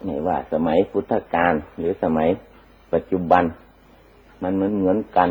ไม่ว่าสมัยพุทธกาลหรือสมัยปัจจุบันมันเหมือนกัน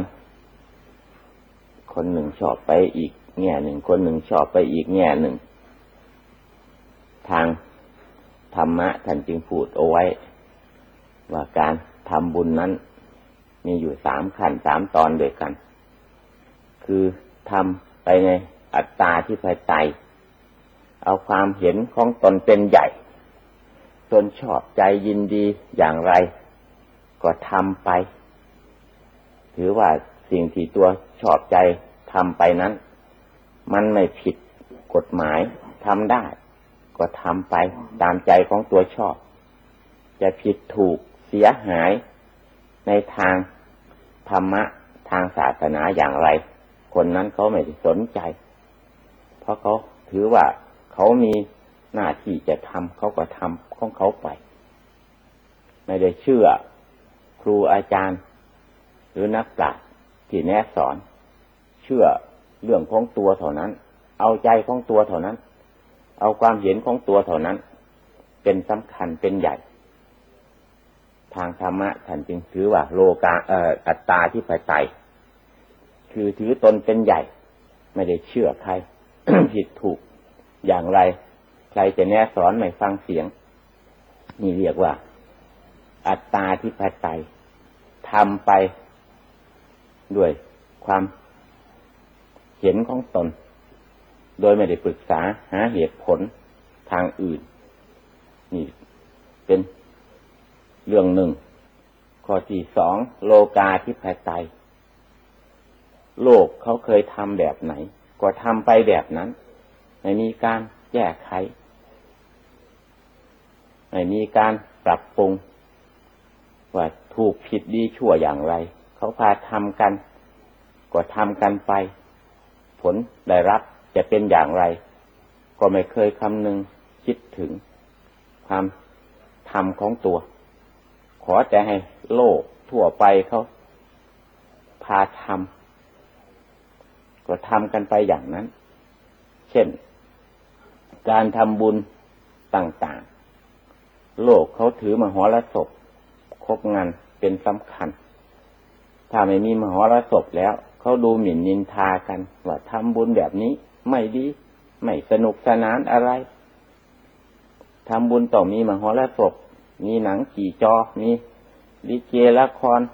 คนหนึ่งชอบไปอีกแง่หนึ่งคนหนึ่งชอบไปอีกแง่หนึ่งทางธรรมะท่านจึงพูดเอาไว้ว่าการทำบุญนั้นมีอยู่3 ขั้น 3 ตอนด้วยกันคือทำไปในอัตตาธิปไตยเอาความเห็นของตนเป็นใหญ่ตนชอบใจยินดีอย่างไรก็ทำไปถือว่าสิ่งที่ตัวชอบใจทำไปนั้นมันไม่ผิดกฎหมายทำได้ก็ทำไปตามใจของตัวชอบจะผิดถูกเสียหายในทางธรรมะทางศาสนาอย่างไรคนนั้นเขาไม่สนใจเพราะเขาถือว่าเขามีหน้าที่จะทำเขาก็ทำของเขาไปไม่ได้เชื่อครูอาจารย์หรือนักปราชญ์ที่แนะสอนเชื่อเรื่องของตัวเท่านั้นเอาใจของตัวเท่านั้นเอาความเห็นของตัวเท่านั้นเป็นสำคัญเป็นใหญ่ทางธรรมะท่านจึงถือว่าโลกาอัตตาธิปไตยคือถือตนเป็นใหญ่ไม่ได้เชื่อใคร ผิดถูกอย่างไรใครจะแนะสอนไม่ฟังเสียงนี่เรียกว่าอัตตาธิปไตยทำไปด้วยความเห็นของตนโดยไม่ได้ปรึกษาหาเหตุผลทางอื่นนี่เป็นเรื่องหนึ่งข้อที่2โลกาธิปไตยโลกเขาเคยทำแบบไหนก็ทำไปแบบนั้นไม่มีการแก้ไขไม่มีการปรับปรุงว่าถูกผิดดีชั่วอย่างไรเขาพาทำกันก็ทำกันไปผลได้รับจะเป็นอย่างไรก็ไม่เคยคำนึงคิดถึงความทำของตัวขอแต่ให้โลกทั่วไปเขาพาทำก็ทำกันไปอย่างนั้นเช่นการทำบุญต่างๆโลกเขาถือมหรสพครบงานเป็นสำคัญถ้าไม่มีมหรสพแล้วเขาดูหมิ่นนินทากันว่าทำบุญแบบนี้ไม่ดีไม่สนุกสนานอะไรทำบุญต้องมีมหรสพมีหนังกี่จอมีลิเกละคร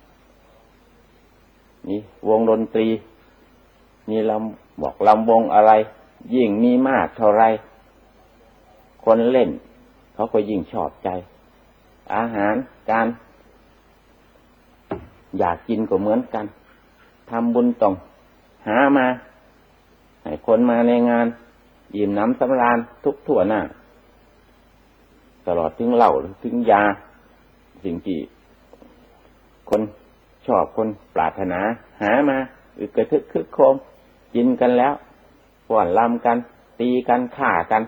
มีวงดนตรีมีลำวงอะไรยิ่งมีมากเท่าไรคนเล่นเขาก็ยิ่งชอบใจอาหารการอยากกินก็เหมือนกันทำบุญต้องหามาให้คนมาในงานอิ่มน้ำสำราญทุกทั่วหน้าตลอดถึงเหล้าถึงยาสิ่งที่คนชอบคนปรารถนาหามาอึกกระทึกคึกโคมกินกันแล้วฟ้อนรำกันตีกันฆ่ากัน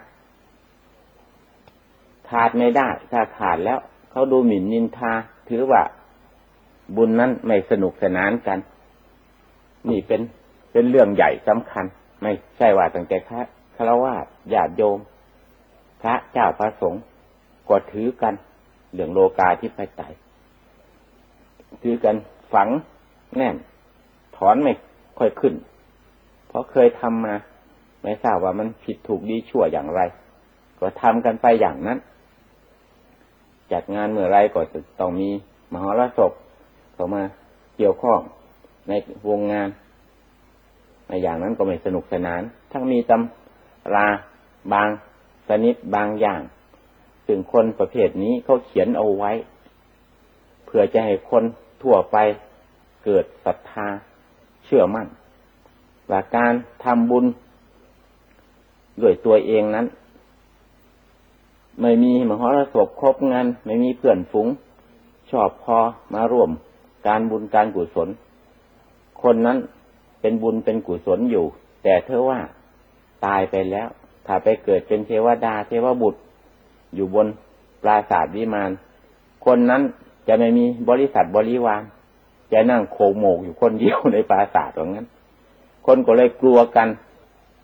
ขาดไม่ได้ถ้าขาดแล้วเขาดูหมิ่นนินทาถือว่าบุญนั้นไม่สนุกสนานกันนี่เป็นเรื่องใหญ่สำคัญไม่ใช่ว่าตั้งแต่ฆราวาสญาติโยมพระเจ้าพระสงฆ์ก็ถือกันเรื่องโลกาธิปไตยถือกันฝังแน่นถอนไม่ค่อยขึ้นเพราะเคยทำมาไม่ทราบว่ามันผิดถูกดีชั่วอย่างไรก็ทำกันไปอย่างนั้นจัดงานเมื่อไรก็จะต้องมีมหรสพเข้ามาเกี่ยวข้องในวงงานในอย่างนั้นก็ไม่สนุกสนานทั้งมีตำราบางชนิดบางอย่างซึ่งคนประเภทนี้เขาเขียนเอาไว้เพื่อจะให้คนทั่วไปเกิดศรัทธาเชื่อมั่นว่าการทำบุญด้วยตัวเองนั้นไม่มีมหรสพครบงานไม่มีเพื่อนฝูงชอบพอมาร่วมการบุญการกุศลคนนั้นเป็นบุญเป็นกุศลอยู่แต่เธอว่าตายไปแล้วถ้าไปเกิดเป็นเทวดาเทวบุตรอยู่บนปราสาทวิมานคนนั้นจะไม่มีบริษัทบริวารจะนั่งโขกโหมกอยู่คนเดียวในปราสาทอย่างนั้นคนก็เลยกลัวกัน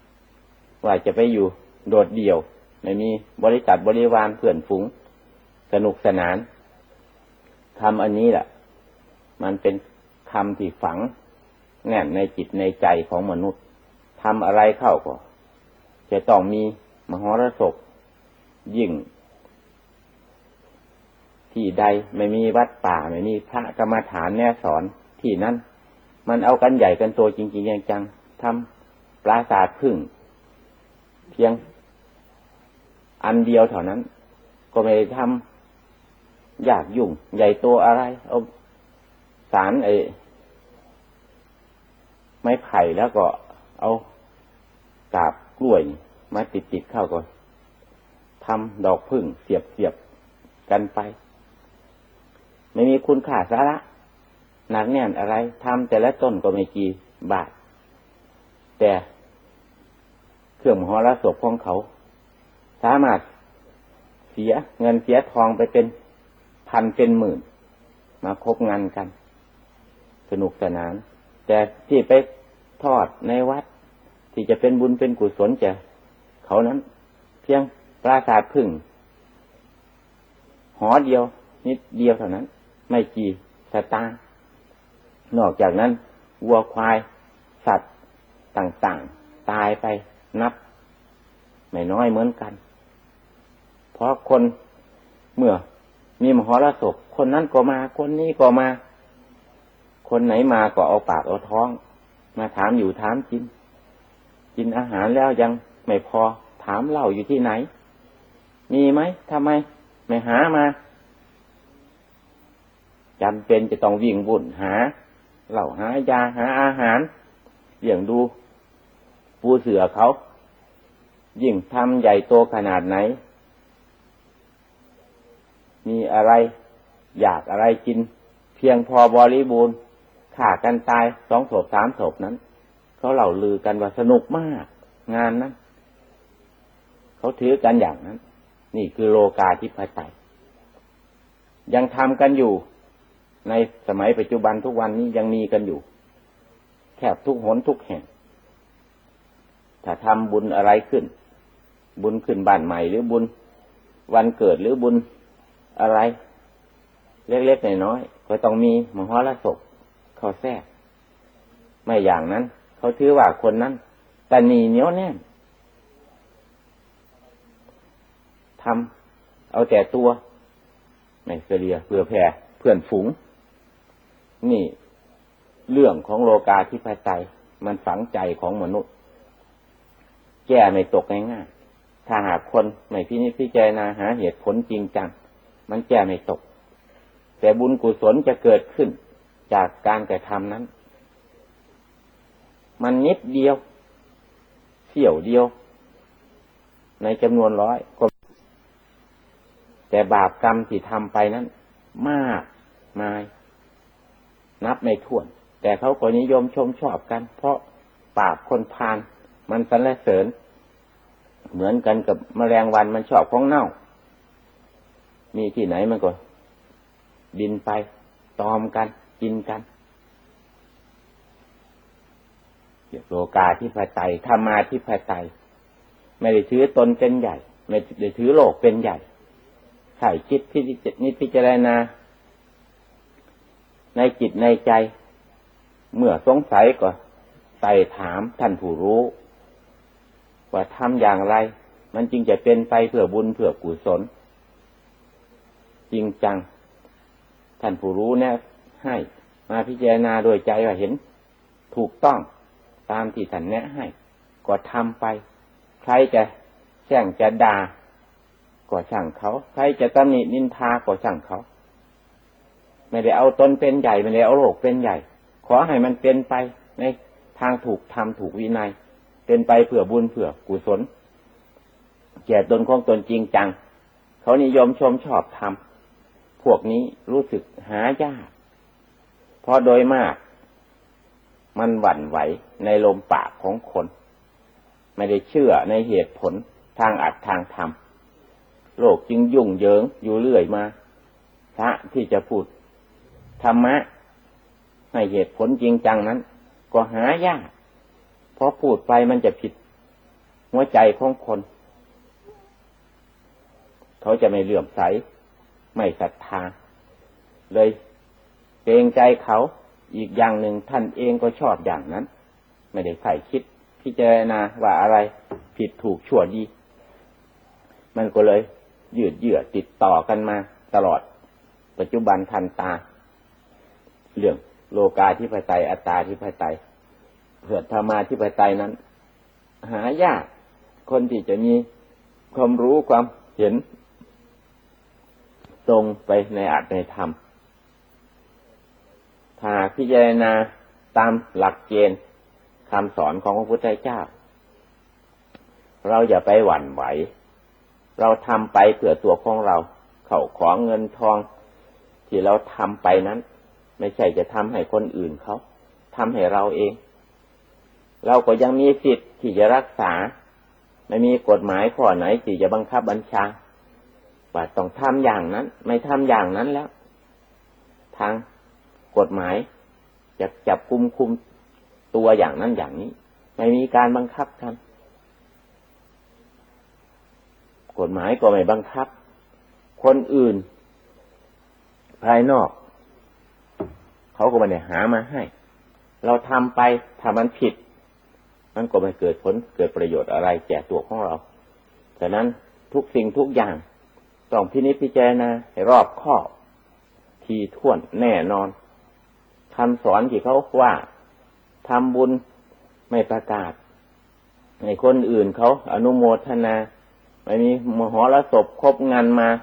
ว่าจะไปอยู่โดดเดี่ยวไม่มีบริษัทบริวารเพื่อนฝูงสสนุกสนานคำอันนี้แหละมันเป็นคำที่ฝังแน่นในจิตในใจของมนุษย์ทำอะไรเข้าก็จะต้องมีมหรสพยิ่งที่ใดไม่มีวัดป่าไม่มีพระกรรมฐานแนะสอนที่นั้นมันเอากันใหญ่กันโตจริงๆจังๆทำปราสาทผึ้งเพียงอันเดียวเท่านั้นก็ไม่ได้ทำยากยุ่งใหญ่โตอะไรเอาสารไม้ไผ่แล้วก็เอากาบกล้วยมาติดเข้าก็ทำดอกผึ้งเสียบกันไปไม่มีคุณค่าสาระหนักแน่นอะไรทำแต่ละต้นก็ไม่กี่บาทแต่เครื่องมหรสพของเขาสามารถเสียเงินเสียทองไปเป็นพันเป็นหมื่นมาคบงานกันสนุกสนานแต่ที่ไปทอดในวัดที่จะเป็นบุญเป็นกุศลจะเขานั้นเพียงปราสาทผึ้งหอเดียวนิดเดียวเท่านั้นไม่กี่สตางค์นอกจากนั้นวัวควายสัตว์ต่างๆตายไปนับไม่น้อยเหมือนกันเพราะคนเมื่อมีมหรสพคนนั้นก็มาคนนี้ก็มาคนไหนมาก็เอาปากเอาท้องมาถามอยู่ถามกินอาหารแล้วยังไม่พอถามเหล้าอยู่ที่ไหนมีไหมทำไมไม่หามาจำเป็นจะต้องวิ่งวุ่นหาเหล้าหายาหาอาหารเลี้ยงดูปูเสือเขายิ่งทำใหญ่โตขนาดไหนมีอะไรอยากอะไรกินเพียงพอบริบูรณ์ฆ่ากันตาย2 ศพ 3 ศพนั้นเขาเล่าลือกันว่าสนุกมากงานนั้นเขาถือกันอย่างนั้นนี่คือโลกาธิปไตยยังทำกันอยู่ในสมัยปัจจุบันทุกวันนี้ยังมีกันอยู่แทบทุกหนทุกแห่งถ้าทำบุญอะไรขึ้นบุญขึ้นบ้านใหม่หรือบุญวันเกิดหรือบุญอะไรเล็กๆน้อยๆก็ต้องมีมหรสพเข้าแทรกไม่อย่างนั้นเขาถือว่าคนนั้นตนีเหนียวแน่นทำเอาแต่ตัวไม่เสียเพื่อแผ่เพื่อนฝูงนี่เรื่องของโลกาธิปไตยมันฝังใจของมนุษย์แก้ไม่ตกง่ายๆถ้าหากคนไม่พิจารณาหาเหตุผลจริงจังมันแก้ไม่ตกแต่บุญกุศลจะเกิดขึ้นจากการกระทำนั้นมันนิดเดียวเสี้ยวเดียวในจำนวน100ก็แต่บาปกรรมที่ทำไปนั้นมากมายนับไม่ถ้วนแต่เขาก็นิยมชมชอบกันเพราะปากคนพาลมันสรรเสริญเหมือนกันกับแมลงวันมันชอบของเน่ามีที่ไหนมันก็บินไปตอมกันกินกันโลกาธิปไตยธรรมาธิปไตยไม่ได้ถือตนเป็นใหญ่ไม่ได้ถือโลกเป็นใหญ่ใช่คิดพิจารณาในจิตในใจเมื่อสงสัยก็ไต่ถามท่านผู้รู้ว่าทำอย่างไรมันจึงจะเป็นไปเพื่อบุญเพื่อกุศลจริงจังท่านผู้รู้เนี่ยให้มาพิจารณาโดยใจว่าเห็นถูกต้องตามที่ท่านแนะให้ก็ทำไปใครจะแช่งจะด่าก็ช่างเขาใครจะตำหนินินทาก็ช่างเขาไม่ได้เอาตนเป็นใหญ่ไม่ได้เอาโลกเป็นใหญ่ขอให้มันเป็นไปในทางถูกธรรมถูกวินัยเป็นไปเพื่อบุญเพื่อกุศลแก่ตนของตนจริงจังเขานิยมชมชอบธรรมพวกนี้รู้สึกหายากเพราะโดยมากมันหวั่นไหวในลมปากของคนไม่ได้เชื่อในเหตุผลทางอัตทางธรรมโลกจึงยุ่งเหยิงอยู่เรื่อยมาพระที่จะพูดธรรมะให้เหตุผลจริงจังนั้นก็หายากเพราะพูดไปมันจะผิดหัวใจของคนเขาจะไม่เลื่อมใสไม่ศรัทธาเลยเกรงใจเขาอีกอย่างหนึ่งท่านเองก็ชอบอย่างนั้นไม่ได้ใส่คิดพิจารณาว่าอะไรผิดถูกชั่วดีมันก็เลยยืดเยื้อติดต่อกันมาตลอดปัจจุบันทันตาเรื่องโลกาธิปไตยอัตตาธิปไตยเพื่อธรรมาธิปไตยนั้นหายากคนที่จะมีความรู้ความเห็นตรงไปในอัตในธรรมถ้าพิจารณาตามหลักเกณฑ์คำสอนของพระพุทธเจ้าเราอย่าไปหวั่นไหวเราทำไปเพื่อตัวของเราเข้าของเงินทองที่เราทำไปนั้นไม่ใช่จะทำให้คนอื่นเขาทำให้เราเองเราก็ยังมีสิทธิ์ที่จะรักษาไม่มีกฎหมายข้อไหนที่จะบังคับบัญชาว่าต้องทำอย่างนั้นไม่ทำอย่างนั้นแล้วทางกฎหมายจะจับคุมตัวอย่างนั้นอย่างนี้ไม่มีการบังคับทำกฎหมายก็ไม่บังคับคนอื่นภายนอกเขาก็ไม่ได้หามาให้เราทำไปถ้ามันผิดมันก็ไม่เกิดผลเกิดประโยชน์อะไรแก่ตัวของเราฉะนั้นทุกสิ่งทุกอย่างต้องพินิจพิจารณาให้รอบคอบถี่ถ้วนแน่นอนคำสอนที่เขาว่าทำบุญไม่ประกาศให้คนอื่นเขาอนุโมทนาไม่มีมหรสพครบงานมา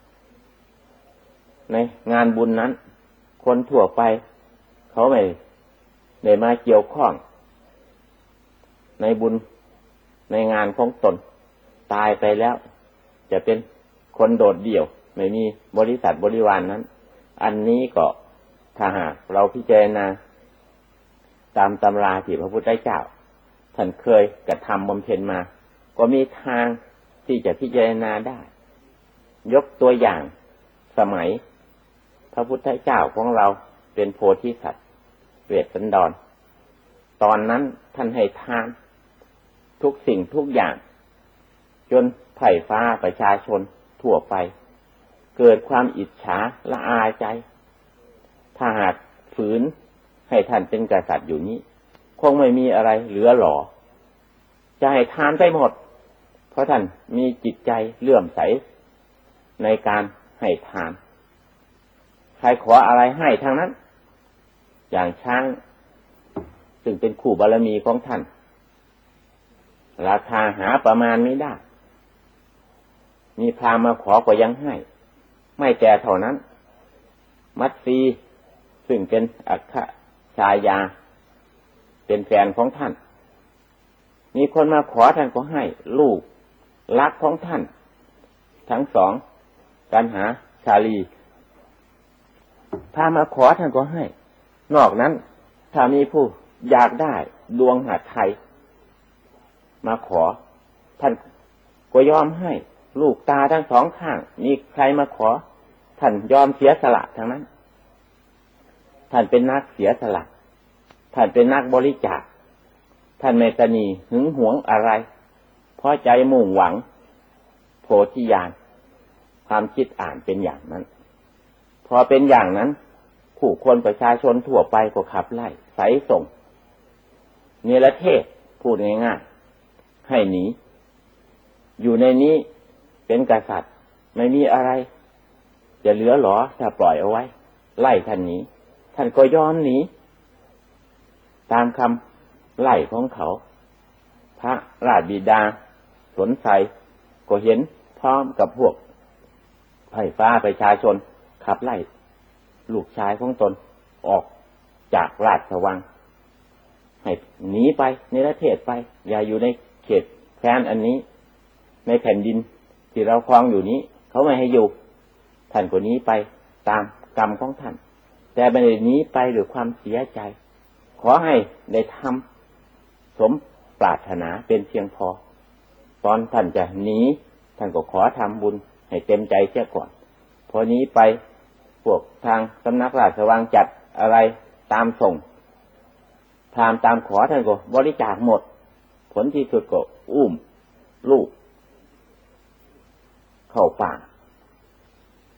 ในงานบุญนั้นคนทั่วไปเขาไม่ได้มาเกี่ยวข้องในบุญในงานของตนตายไปแล้วจะเป็นคนโดดเดี่ยวไม่มีบริษัทบริวาร นั้นอันนี้ก็ถ้าหากเราพิจารณาตามตำราที่พระพุทธเจ้าท่านเคยกระทำบำเพ็ญมาก็มีทางที่จะพิจารณาได้ยกตัวอย่างสมัยพระพุทธเจ้าของเราเป็นโพธิสัตว์เวสสันดรตอนนั้นท่านให้ทานทุกสิ่งทุกอย่างจนไพร่ฟ้าประชาชนทั่วไปเกิดความอิจฉาละอาใจถ้าหากฝืนให้ท่านเป็นกษัตริย์อยู่นี้คงไม่มีอะไรเหลือหรอจะให้ทานไปหมดเพราะท่านมีจิตใจเลื่อมใสในการให้ทานใครขออะไรให้ทางนั้นอย่างช้างซึ่งเป็นคู่บารมีของท่านราคาหาประมาณไม่ได้มีพราหมณ์มาขอก็ยังให้ไม่แต่เท่านั้นมัตสีซึ่งเป็นอัคคชายาเป็นแฟนของท่านมีคนมาขอท่านก็ให้ลูกรักของท่านทั้งสองกันหาชาลีพามาขอท่านก็ให้นอกนั้นถ้ามีผู้อยากได้ดวงหาไทยมาขอท่านก็ยอมให้ลูกตาทั้งสองข้างมีใครมาขอท่านยอมเสียสละทั้งนั้นท่านเป็นนักเสียสละท่านเป็นนักบริจาคท่านไม่ตนีหึงหวงอะไรเพราะใจมุ่งหวังโพธิญาณความคิดอ่านเป็นอย่างนั้นพอเป็นอย่างนั้นผู้คนประชาชนทั่วไปก็ขับไล่ไสส่งเนรเทศพูดง่ายๆให้หนีอยู่ในนี้เป็นกษัตริย์ไม่มีอะไรจะเหลือหรอถ้าปล่อยเอาไว้ไล่ท่านหนีท่านก็ยอมหนีตามคำไล่ของเขาพระราชบิดาสนใจก็เห็นพร้อมกับพวกไพร่ฟ้าประชาชนขับไล่ลูกชายของตนออกจากราชวังให้หนีไปในประเทศไปอย่าอยู่ในเขตแคว้นอันนี้ในแผ่นดินที่เราครองอยู่นี้เขาไม่ให้อยู่ท่านก็หนีไปตามกรรมของท่านแต่ไม่ได้หนีไปด้วยความเสียใจขอให้ได้ทำสมปรารถนาเป็นเพียงพอตอนท่านจะหนีท่านก็ขอทำบุญให้เต็มใจเสียก่อนพอนี้ไปพวกทางสำนักราชวังจัดอะไรตามส่งตามขอท่านก็บริจาคหมดผลที่สุดก็อุ้มลูกเข้าป่า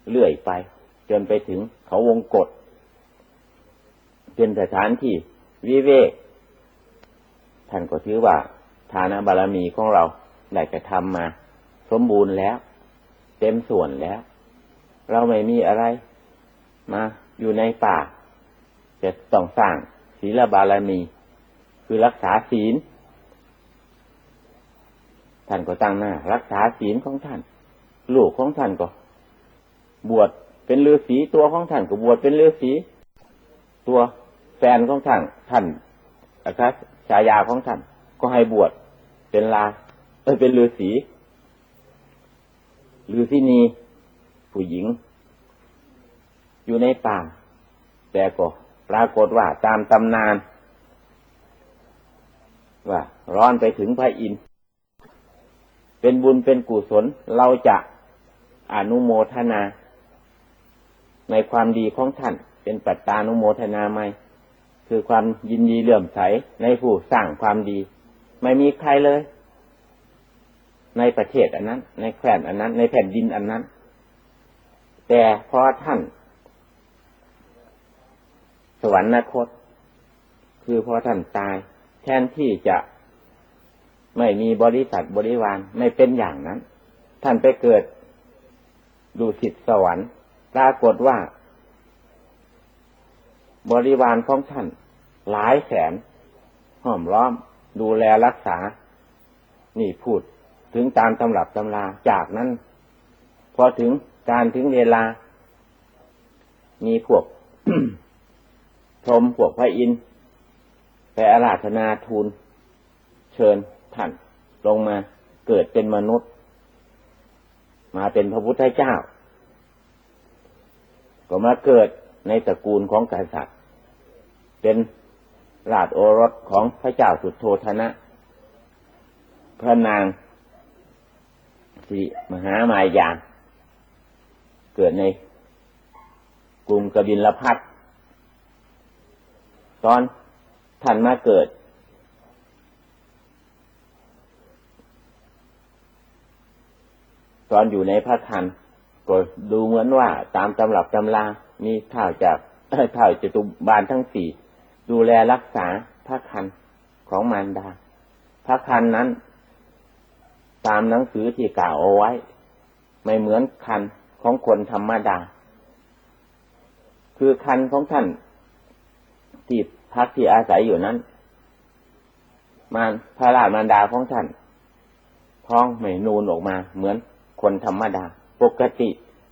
เรื่อยไปจนไปถึงเขาวงกฏเป็นสถานที่วิเวกท่านก็ถือว่าทานบารมีของเราได้กระทำมาสมบูรณ์แล้วเต็มส่วนแล้วเราไม่มีอะไรมาอยู่ในป่าจะต้องสร้างศีลบารมีคือรักษาศีลท่านก็ตั้งหน้ารักษาศีลของท่านลูกของท่านก็บวชเป็นฤาษีตัวของท่านก็บวชเป็นฤาษีตัวแฟนของท่านนะครับฉายาของท่านก็ให้บวชเป็นเป็นฤาษีฤาษีนีผู้หญิงอยู่ในป่าแต่ก็ปรากฏว่าตามตำนานว่าร้อนไปถึงพระอินทร์เป็นบุญเป็นกุศลเราจะอนุโมทนาในความดีของท่านเป็นปัตตานุโมทนาไหมคือความยินดีเลื่อมใสในผู้สร้างความดีไม่มีใครเลยในประเทศอันนั้นในแคว้นอันนั้นในแผ่นดินอันนั้นแต่พอท่านสวรรคตคือพอท่านตายแทนที่จะไม่มีบริษัทบริวารไม่เป็นอย่างนั้นท่านไปเกิดดุสิตสวรรค์ปรากฏว่าบริวารของท่านหลายแสนห้อมล้อมดูแลรักษานี่พูดถึงตามตำรับตำราจากนั้นพอถึงเวลามีพวก พรหมพวกพระอินทร์ไปอาราธนาทูลเชิญท่านลงมาเกิดเป็นมนุษย์มาเป็นพระพุทธเจ้าก็มาเกิดในตระกูลของกษัตริย์เป็นราชโอรสของพระเจ้าสุโธทนะพระนางสิมหามายาเกิดในกรุงกบิลพัสดุตอนท่านมาเกิดตอนอยู่ในพระครรภ์ก็ดูเหมือนว่าตามตำรับตำรามีเท่าจตุบาลทั้งสี่ดูแลรักษาพระครรภ์ของมารดาพระครรภ์นั้นตามหนังสือที่กล่าวเอาไว้ไม่เหมือนครรภ์ของคนธรรมดาคือครรภ์ของท่านที่พักที่อาศัยอยู่นั้นพระราชมารดาของท่านท้องไม่นูนออกมาเหมือนคนธรรมดาปกติ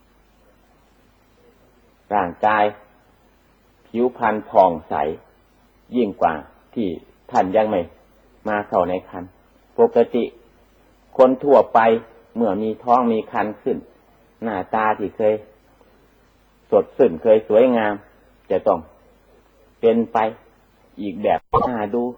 ร่างกายผิวพรรณผ่องใสยิ่งกว่าที่ท่านยังไม่มาเข้าในครรภ์ปกติคนทั่วไปเมื่อมีท้องมีครรภ์ขึ้นหน้าตาที่เคยสดชื่นเคยสวยงามจะต้องเป็นไปอีกแบบน่าดู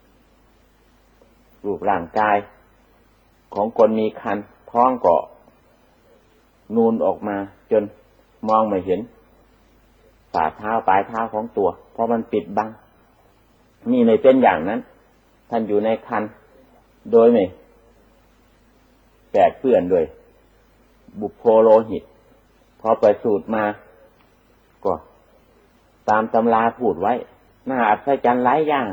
รูปร่างกายของคนมีครรภ์ท้องก็นูนออกมาจนมองไม่เห็นฝ่าเท้าปลายเท้าของตัวเพราะมันปิดบังนี่ไม่เป็นอย่างนั้นท่านอยู่ในครรภ์โดยไม่แปดเปื้อนด้วยบุพโพโลหิตพอประสูติมาก็ตามตำราพูดไว้น่าอัศจรรย์หลายอย่าง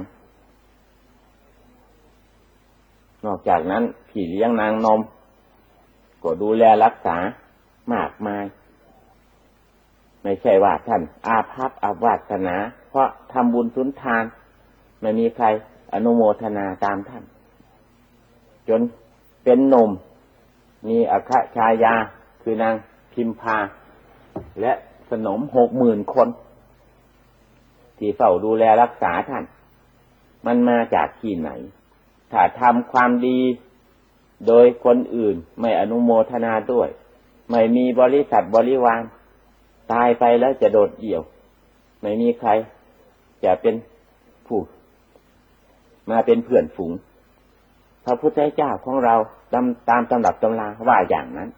นอกจากนั้นพี่เลี้ยงนางนมก็ดูแลรักษามากมายไม่ใช่ว่าท่านอาภัพอาวาสนาเพราะทำบุญสุนทานไม่มีใครอนุโมทนาตามท่านจนเป็นหนุ่มมีอัครชายาคือนางพิมพาและสนม 60,000 คนที่เฝ้าดูแลรักษาท่านมันมาจากที่ไหนถ้าทำความดีโดยคนอื่นไม่อนุโมทนาด้วยไม่มีบริษัทบริวารตายไปแล้วจะโดดเดี่ยวไม่มีใครจะเป็นผู้มาเป็นเพื่อนฝูงพระพุทธเจ้าของเราตามตำรับตำราว่าอย่างนั้น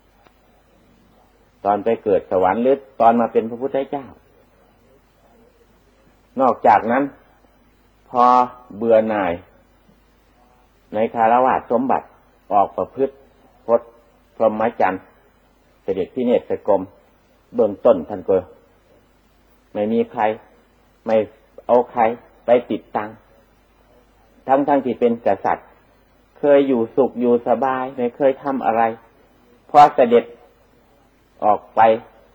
ตอนไปเกิดสวรรค์หรือตอนมาเป็นพระพุทธเจ้านอกจากนั้นพอเบื่อหน่ายในคารวะสมบัติออกประพฤติพรหมจรรย์เสด็จพิเนศกรมเบื้องต้นท่านก็ไม่มีใครไม่เอาใครไปติดตังทั้งที่เป็นกษัตริย์เคยอยู่สุขอยู่สบายไม่เคยทำอะไรพอเสด็จออกไป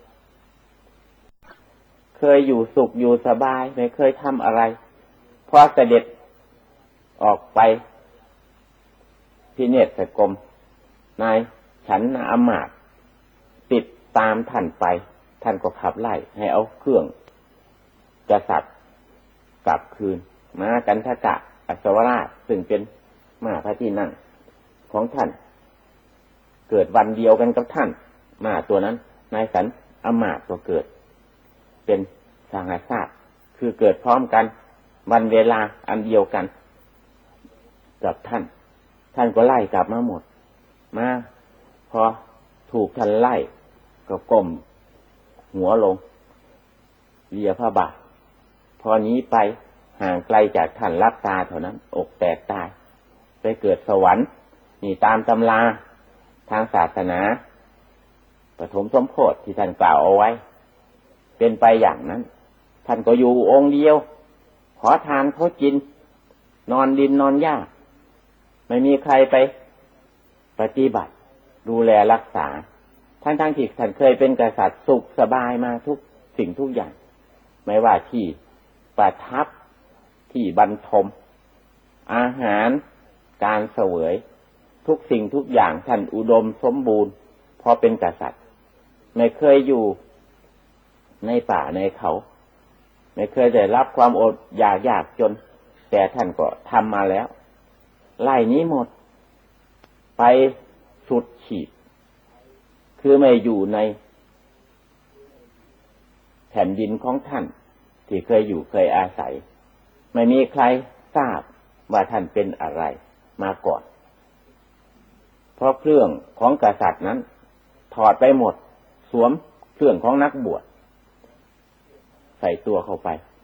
เคยอยู่สุขอยู่สบายไม่เคยทำอะไรพอเสด็จออกไปพิเนศกรมนายฉันนะอมาตย์ติดตามท่านไปท่านก็ขับไล่ให้เอาเครื่องกษัตริย์กลับคืนม้ากันทกะอัศวราชซึ่งเป็นม้าพระที่นั่งของท่านเกิดวันเดียวกันกับท่านม้าตัวนั้นนายฉันอมาตย์ก็เกิดเป็นสหชาติคือเกิดพร้อมกันวันเวลาอันเดียวกันกับท่านก็ไล่กลับมาหมดมาพอถูกท่านไล่ก็ก้มหัวลงเลียพระบาทพอนี้ไปห่างไกลจากท่านรับตาเท่านั้นอกแตกตายไปเกิดสวรรค์นี่ตามตำราทางศาสนาปฐมสมโภชที่ท่านกล่าวเอาไว้เป็นไปอย่างนั้นท่านก็อยู่องค์เดียวขอทานเขากินนอนดินนอนหญ้าไม่มีใครไปปฏิบัติดูแลรักษาทั้งที่ท่านเคยเป็นกษัตริย์สุขสบายมาทุกสิ่งทุกอย่างไม่ว่าที่ประทับที่บรรทมอาหารการเสวยทุกสิ่งทุกอย่างท่านอุดมสมบูรณ์พอเป็นกษัตริย์ไม่เคยอยู่ในป่าในเขาไม่เคยได้รับความอดอยากยากจนแต่ท่านก็ทำมาแล้วไล่นี้หมดไปสุดขีดคือไม่อยู่ในแผ่นดินของท่านที่เคยอยู่เคยอาศัยไม่มีใครทราบว่าท่านเป็นอะไรมาก่อนเพราะเครื่องของกษัตริย์นั้นถอดไปหมดสวมเครื่องของนักบวชใส่ตัวเข้าไป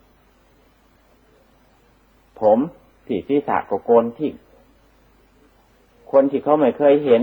ผมที่ศีรษะก็โกนทิ้งคนที่เขาไม่เคยเห็น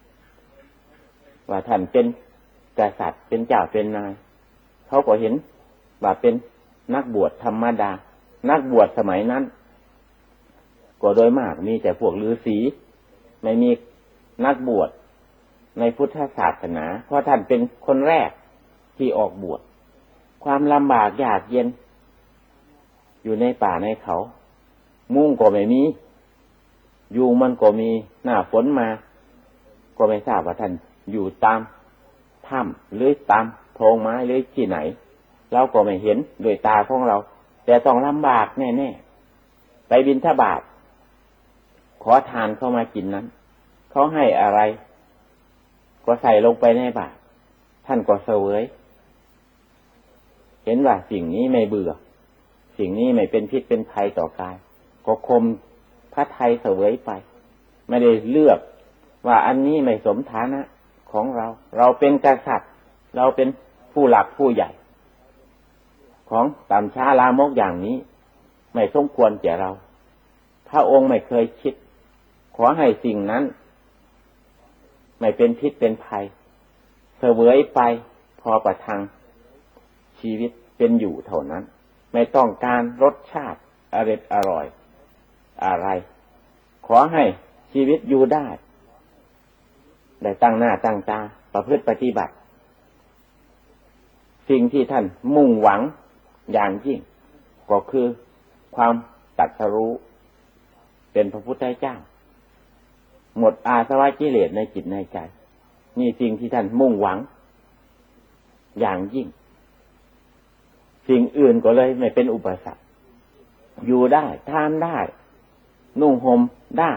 ว่าท่านเป็นกษัตริย์เป็นเจ้าเป็นนายเขาก็เห็นว่าเป็นนักบวชธรรมดานักบวชสมัยนั้นก็โดยมากมีแต่พวกฤาษีไม่มีนักบวชในพุทธศาสนาเพราะท่านเป็นคนแรกที่ออกบวชความลำบากยากเย็นอยู่ในป่าในเขามุ้งก็ไม่มียุงมันก็มีหน้าฝนมาก็ไม่ทราบว่าท่านอยู่ตามถ้ำหรือตามโพรงไม้หรือที่ไหนเราก็ไม่เห็นด้วยตาของเราแต่ต้องลำบากแน่ๆไปบิณฑบาตขอทานเข้ามากินนั้นเขาให้อะไรก็ใส่ลงไปในบาตรท่านก็เสวยเห็นว่าสิ่งนี้ไม่เบื่อสิ่งนี้ไม่เป็นพิษเป็นภัยต่อกายก็คมพระทัยเสวยไปไม่ได้เลือกว่าอันนี้ไม่สมฐานะของเราเป็นกษัตริย์เราเป็นผู้หลักผู้ใหญ่ของต่ำช้าลามกอย่างนี้ไม่สมควรแก่เราพระองค์ไม่เคยคิดขอให้สิ่งนั้นไม่เป็นพิษเป็นภัยเสวยไปพอประทังชีวิตเป็นอยู่เท่านั้นไม่ต้องการรสชาติอร่อยอะไรขอให้ชีวิตอยู่ได้ตั้งหน้าตั้งตาประพฤติปฏิบัติสิ่งที่ท่านมุ่งหวังอย่างยิ่งก็คือความตรัสรู้เป็นพระพุทธเจ้าหมดอาสวะกิเลสในจิตในใจนี่สิ่งที่ท่านมุ่งหวังอย่างยิ่งสิ่งอื่นก็เลยไม่เป็นอุปสรรคอยู่ได้ทานได้นุ่งห่มได้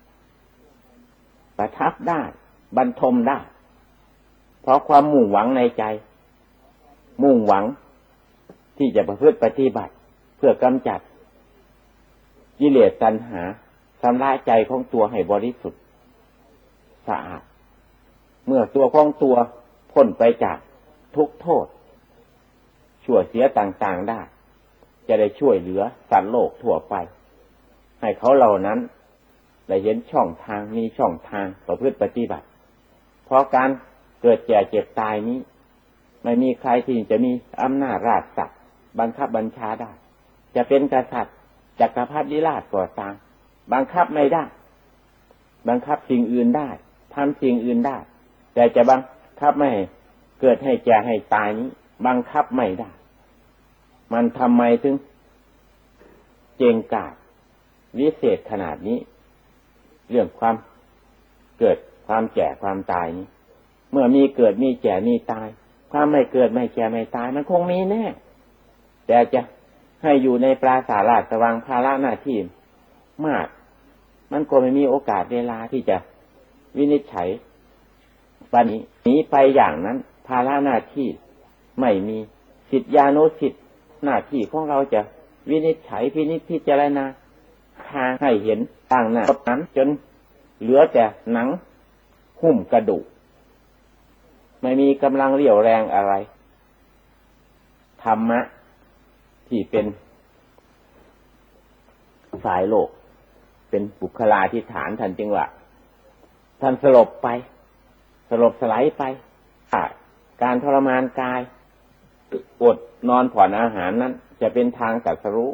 ประทับได้บรรทมได้เพราะความมุ่งหวังในใจมุ่งหวังที่จะประพฤติปฏิบัติเพื่อกำจัดกิเลสตัณหาทำลายใจของตัวให้บริสุทธิ์สะอาดเมื่อตัวของตัวพ้นไปจากทุกโทษชั่วเสียต่างๆได้จะได้ช่วยเหลือสัตว์โลกทั่วไปให้เขาเหล่านั้นได้เห็นช่องทางมีช่องทางประพฤติปฏิบัติเพราะการเกิดแก่เจ็บตายนี้ไม่มีใครที่จะมีอำนาจราชศักดิ์บังคับบัญชาได้จะเป็นกษัตริย์จักรพรรดิราชก่อตามบังคับไม่ได้บังคับสิ่งอื่นได้ทำสิ่งอื่นได้แต่จะบังคับไม่ให้เกิดให้แก่ให้ตายนี้บังคับไม่ได้มันทำไมถึงเจงกาจวิเศษขนาดนี้เรื่องความเกิดความแก่ความตายนี้เมื่อมีเกิดมีแก่มีตายความไม่เกิดไม่แก่ไม่ตายมันคงมีแน่แต่จะให้อยู่ในปราสาทราชวังภาระหน้าที่มากมันก็ไม่มีโอกาสเวลาที่จะวินิจฉัยปัญหาหนีไปอย่างนั้นภาระหน้าที่ไม่มีศิษยานุศิษย์หน้าที่ของเราจะวินิจฉัยพิจารณาทางให้เห็นต่างหน้านั้นจนเหลือแต่หนังหุ้มกระดูกไม่มีกำลังเรี่ยวแรงอะไรธรรมะที่เป็นฝ่ายโลกเป็นบุคลาธิฐานท่านจึงว่าท่านสลบไปสลบสลายไปการทรมานกายอดนอนผ่อนอาหารนั้นจะเป็นทางตรัสรู้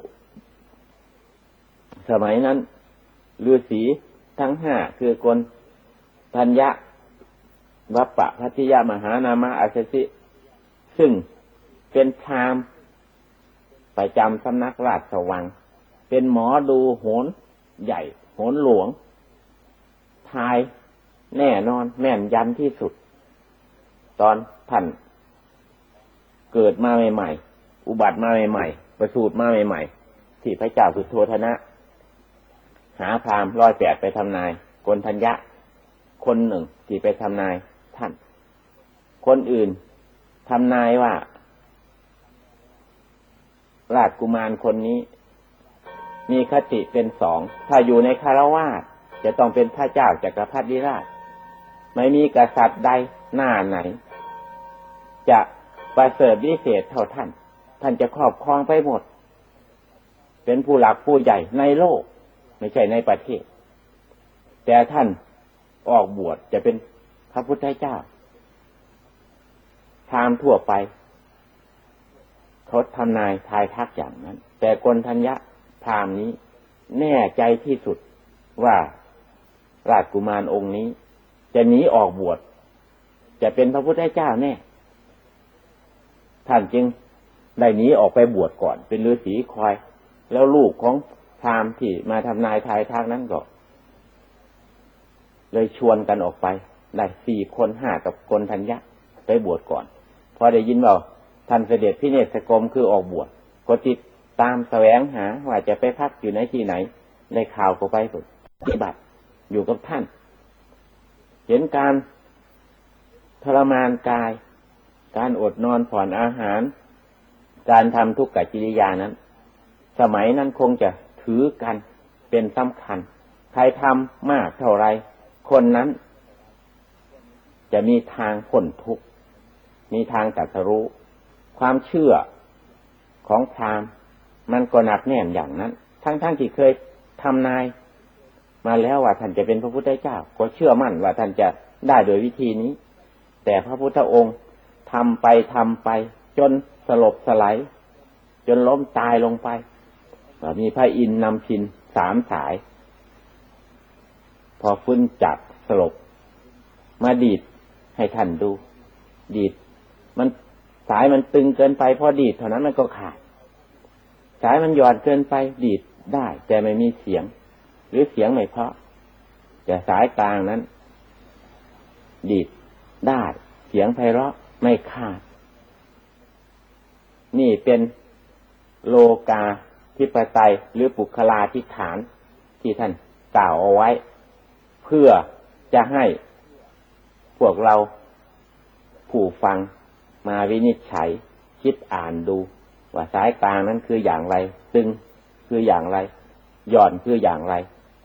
สมัยนั้นฤาษีทั้งห้าคือกนทัญญะวัปปะพัทธิยมหานามะอัสสชิซึ่งเป็นพราหมณ์ประจำสำนักราชวังเป็นหมอดูโหรใหญ่โหรหลวงทายแน่นอนแม่นยำที่สุดตอนท่านเกิดมาใหม่ๆอุบัติมาใหม่ๆประสูติมาใหม่ๆที่พระเจ้าสุโธทนะหาพราหมณ์108ไปทำนายกนทัญญะคนหนึ่งที่ไปทำนายท่านคนอื่นทำนายว่าราชกุมารคนนี้มีคติเป็นสองถ้าอยู่ในคฤหัสถ์จะต้องเป็นพระเจ้าจักรพรรดิราชไม่มีกษัตริย์ใดหน้าไหนจะประเสริฐวิเศษเท่าท่านท่านจะครอบครองไปหมดเป็นผู้หลักผู้ใหญ่ในโลกไม่ใช่ในประเทศแต่ท่านออกบวชจะเป็นพระพุทธเจ้าพราหมณ์ทั่วไปเขาทำนายทายทักอย่างนั้นแต่กนทัญญะพราหมณ์นี้แน่ใจที่สุดว่าราชกุมารองค์นี้จะหนีออกบวชจะเป็นพระพุทธเจ้าแน่ท่านจึงได้หนีออกไปบวชก่อนเป็นฤาษีคอยแล้วลูกของพราหมณ์ที่มาทำนายทายทักนั้นก็เลยชวนกันออกไปได้4 คน5กับกนทัญญะไปบวชก่อนพอได้ยินว่าท่านเสด็จพิเนศกรมคือออกบวชก็ติดตามแสวงหาว่าจะไปพักอยู่ในที่ไหนในข่าวก็ไปฝึกปฏิบัติอยู่กับท่านเห็นการทรมานกายการอดนอนผ่อนอาหารการทำทุกขกิริยานั้นสมัยนั้นคงจะถือกันเป็นสำคัญใครทำมากเท่าไรคนนั้นจะมีทางพ้นทุกข์มีทางตรัสรู้ความเชื่อของพราหมณ์มันก็หนักแน่นอย่างนั้นทั้งที่เคยทำนายมาแล้วว่าท่านจะเป็นพระพุทธเจ้าก็เชื่อมั่นว่าท่านจะได้โดยวิธีนี้แต่พระพุทธองค์ทำไปจนสลบสลายจนล้มตายลงไปมีพระอินทร์นำพิน3 สายพอฟื้นจับสลบมาดีดให้ท่านดูดีดมันสายมันตึงเกินไปพอดีดเท่านั้นมันก็ขาดสายมันหย่อนเกินไปดีดได้แต่ไม่มีเสียงหรือเสียงไม่เพราะแต่สายกลางนั้นดีดได้เสียงไพเราะไม่ขาดนี่เป็นโลกาธิปไตยหรือปุคลาธิฐานที่ท่านกล่าวเอาไว้เพื่อจะให้พวกเราผู้ฟังมาวินิจฉัยคิดอ่านดูว่าสายกลางนั้นคืออย่างไรตึงคืออย่างไรหย่อนคืออย่างไร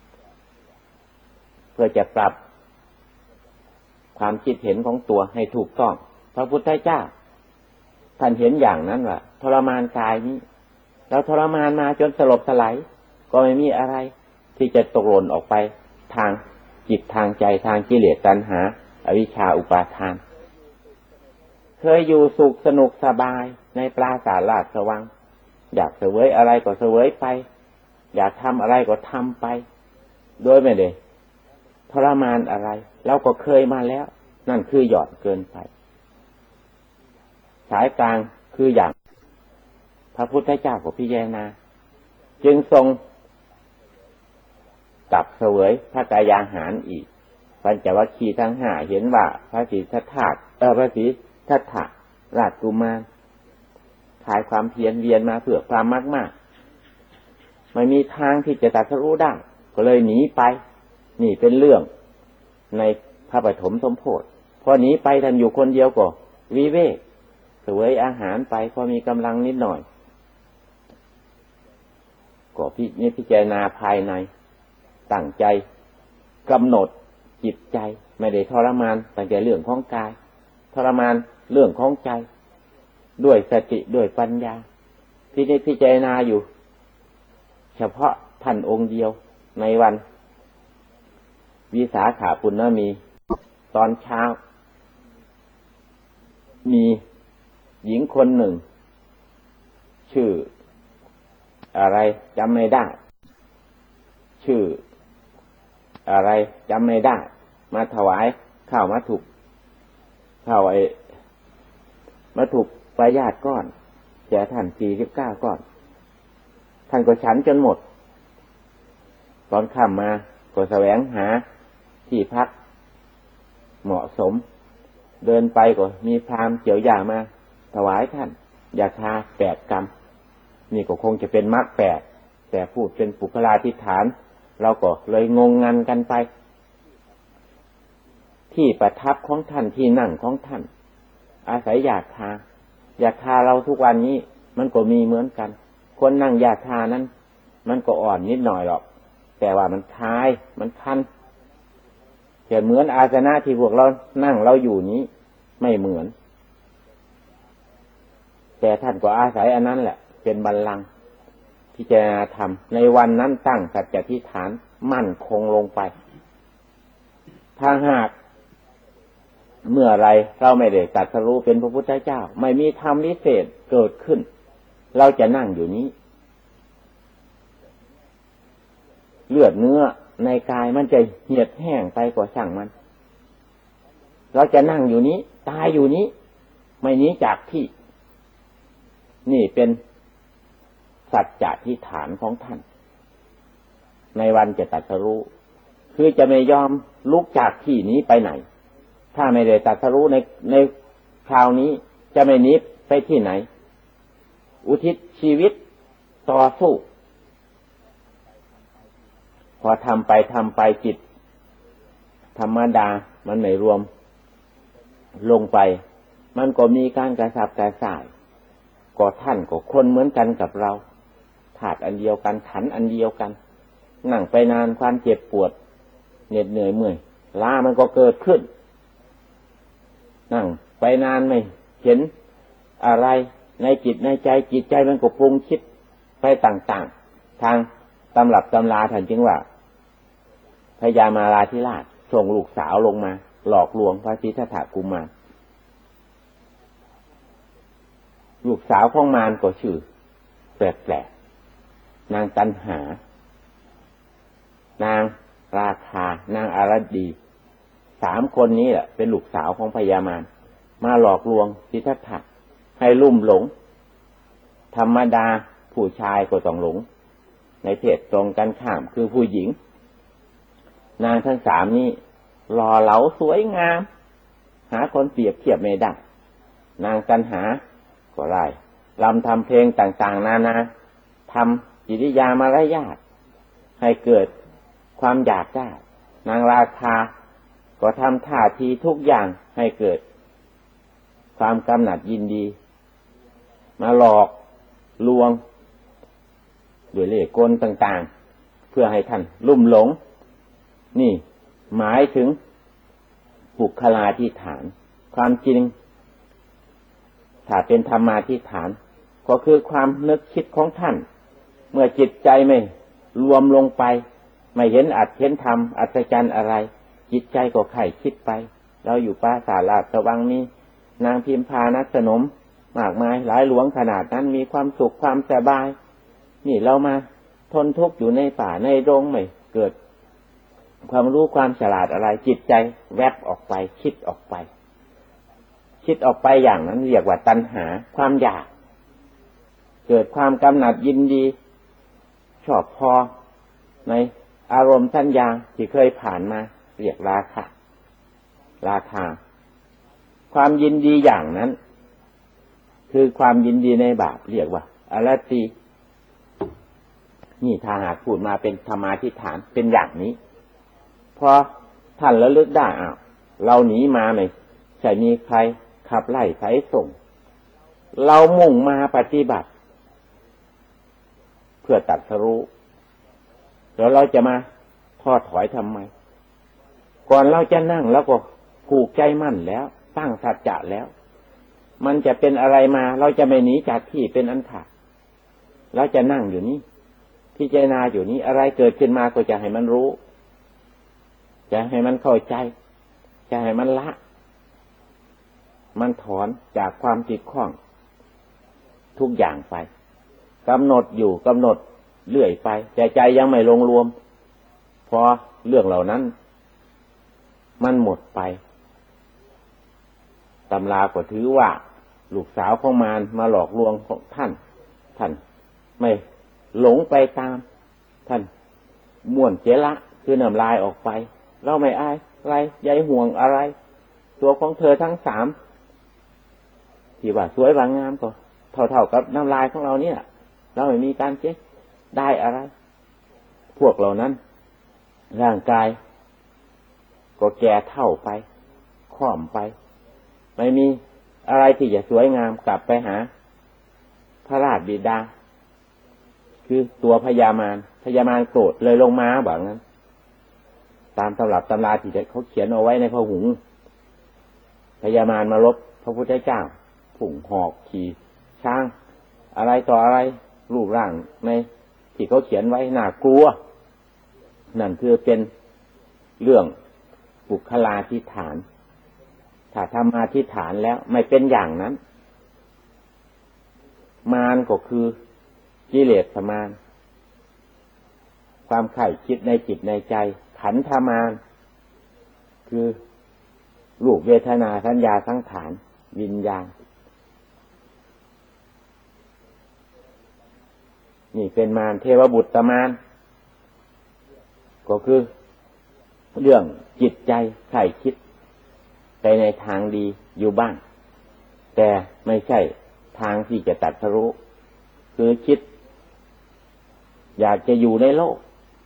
เพื่อจะปรับความคิดเห็นของตัวให้ถูกต้องพระพุทธเจ้าท่านเห็นอย่างนั้นว่าทรมานกายนี้เราทรมานมาจนสลบสลายก็ไม่มีอะไรที่จะตกหล่นออกไปทางจิตทางใจทางกิเลสตัณหาอวิชชาอุปาทานเคยอยู่สุขสนุกสบายในปราสาทราชวังอยากเสวยอะไรก็เสวยไปอยากทำอะไรก็ทำไปโดยไม่ได้ทรมานอะไรเราก็เคยมาแล้วนั่นคือหย่อนเกินไปสายกลางคืออย่างพระพุทธเจ้าก็พิจารณาจึงทรงกลับเสวยพระกายอาหารอีกปัญจวัคคีย์ทั้งห้าเห็นว่าพระศรีทัตถะราชกุมารขายความเพียรเวียนมาเพื่อความมากๆไม่มีทางที่จะตรัสรู้ได้ก็เลยหนีไปนี่เป็นเรื่องในพระปฐมสมโภชพอหนีไปท่านอยู่คนเดียวก็วิเวกเสวยอาหารไปพอมีกำลังนิดหน่อยก็พิจารณาภายในตั้งใจกำหนดจิตใจไม่ได้ทรมานตั้งแต่เรื่องของกายทรมานเรื่องของใจด้วยสติด้วยปัญญาพิจารณาอยู่เฉพาะท่านองค์เดียวในวันวิสาขปุณณมีตอนเช้ามีหญิงคนหนึ่งชื่ออะไรจำไม่ได้ชื่ออะไรจำไม่ได้มาถวายข้าวมัทุปายาตก้อนแจกท่าน49 ก้อนท่านก็ฉันจนหมดตอนค่ำมาก็แสวงหาที่พักเหมาะสมเดินไปก็มีพราหมณ์เกี่ยวหญ้ามาถวายท่านยาชา8 กรัมนี่ก็คงจะเป็นมรรค8แต่พูดเป็นปุคลาธิฐานเราก็เลยงงงันกันไปที่ประทับของท่านที่นั่งของท่านอาศัยยาชาเราทุกวันนี้มันก็มีเหมือนกันคนนั่งยาชานั้นมันก็อ่อนนิดหน่อยหรอกแต่ว่ามันคายมันคันจะเหมือนอาสนะที่พวกเรานั่งเราอยู่นี้ไม่เหมือนแต่ท่านก็อาศัยอันนั้นแหละเป็นบัลลังก์พิจารณาธรรมในวันนั้นตั้งสัจจะอธิษฐานมั่นคงลงไปถ้าหากเมื่อไรเราไม่ได้ตรัสรู้เป็นพระพุทธเจ้าไม่มีธรรมวิเศษเกิดขึ้นเราจะนั่งอยู่นี้เลือดเนื้อในกายมันจะเหี่ยวแห้งไปกว่าช่างมันเราจะนั่งอยู่นี้ตายอยู่นี้ไม่หนีจากที่นี่เป็นสัจจะอธิษฐานของท่านในวันจะตรัสรู้คือจะไม่ยอมลุกจากที่นี้ไปไหนถ้าไม่ได้ตรัสรู้ในคราวนี้จะไม่หนีไปที่ไหนอุทิศชีวิตต่อสู้พอทำไปจิตธรรมดามันไม่รวมลงไปมันก็มีการกระสับกระส่ายก็ท่านก็คนเหมือนกันกับเราธาตุอันเดียวกันขันธ์อันเดียวกันนั่งไปนานความเจ็บปวดเหน็ดเหนื่อยเมื่อยล้ามันก็เกิดขึ้นนั่งไปนานไม่เห็นอะไรในจิตในใจจิตใจมันก็ปรุงคิดไปต่างๆทางตำรับตำราท่านจึงว่าพญามาราธิราชส่งลูกสาวลงมาหลอกลวงพระศรีทัตถะกุมารลูกสาวของมารก็ชื่อแปลกๆนางตัณหานางราคานางอารัตดี3 คนนี้แหละเป็นลูกสาวของพญามารมาหลอกลวงสิทธัตถะให้ลุ่มหลงธรรมดาผู้ชายก็ต้องหลงในเพศตรงกันข้ามคือผู้หญิงนางทั้ง3นี้หล่อเหลาสวยงามหาคนเปรียบเทียบไม่ได้นางตัณหาก็ไล่รำทำเพลงต่างๆนานาทำกิริยามารยาทให้เกิดความอยากได้นางราคาก็ทำท่าทีทุกอย่างให้เกิดความกำหนัดยินดีมาหลอกลวงด้วยเล่ห์กลต่างๆเพื่อให้ท่านลุ่มหลงนี่หมายถึงปุคลาธิฐานความจริงถ้าเป็นธรรมาธิฐานก็คือความนึกคิดของท่านเมื่อจิตใจไม่รวมลงไปไม่เห็นอัตเห็นธรรมอัศจรรย์อะไรจิตใจก็ไข่คิดไปเราอยู่ปราสาทราชวังนี้นางพิมพานักสนมมากมายหลายหลวงขนาดนั้นมีความสุขความสบายนี่เรามาทนทุกข์อยู่ในป่าในดงไม่เกิดความรู้ความฉลาดอะไรจิตใจแวบออกไปคิดออกไปอย่างนั้นเรียกว่าตัณหาความอยากเกิดความกำหนัดยินดีชอบพอในอารมณ์สัญญาที่เคยผ่านมาเรียกราคะความยินดีอย่างนั้นคือความยินดีในบาปเรียกว่าอรตินี่ถ้าหากพูดมาเป็นธรรมาธิฐานเป็นอย่างนี้พอท่านระลึกได้เราหนีมาไม่ใช่มีใครขับไล่ไถส่งเรามุ่งมาปฏิบัติเพื่อตรัสรู้แล้วเราจะมาท้อถอยทำไมก่อนเราจะนั่งแล้วก็ผูกใจมั่นแล้วตั้งสัจจะแล้วมันจะเป็นอะไรมาเราจะไม่หนีจากที่เป็นอันขาดเราจะนั่งอยู่นี้พิจารณาอยู่นี้อะไรเกิดขึ้นมาก็จะให้มันรู้จะให้มันเข้าใจจะให้มันละมันถอนจากความติดข้องทุกอย่างไปกำหนดอยู่กำหนดเรื่อยไปแต่ใจยังไม่ลงรวมพอเรื่องเหล่านั้นมันหมดไปตำราก็ถือว่าลูกสาวของมารมาหลอกลวงของท่านไม่หลงไปตามท่านม่วนเจละคือน้ำลายออกไปเราไม่อายอะไรใยห่วงอะไรตัวของเธอทั้งสามที่ว่าสวยว่างามก็เท่ากับน้ำลายของเราเนี่ยเราไม่มีการเจ๊ได้อะไรพวกเหล่านั้นร่างกายก็แก่เท่าไปค่อมไปไม่มีอะไรที่จะสวยงามกลับไปหาพระราชบิดาคือตัวพญามารโกรธเลยลงมาแบบนั้นตามตำรับตำราที่เขาเขียนเอาไว้ในพระหุงพญามารมาลบพระพุทธเจ้าผุ่งหอกขี่ช้างอะไรต่ออะไรรูปร่างในที่เขาเขียนไว้น่ากลัวนั่นคือเป็นเรื่องบุคลาธิฐานถ้าทำมาธิฐานแล้วไม่เป็นอย่างนั้นมารก็คือกิเลสมารความใฝ่คิดในจิตในใจขันธมารคือรูปเวทนาสัญญาสังขารวิญญาณนี่เป็นมารเทวบุตรมารก็คือเรื่องจิตใจใฝ่คิดไปในทางดีอยู่บ้างแต่ไม่ใช่ทางที่จะตรัสรู้คือคิดอยากจะอยู่ในโลก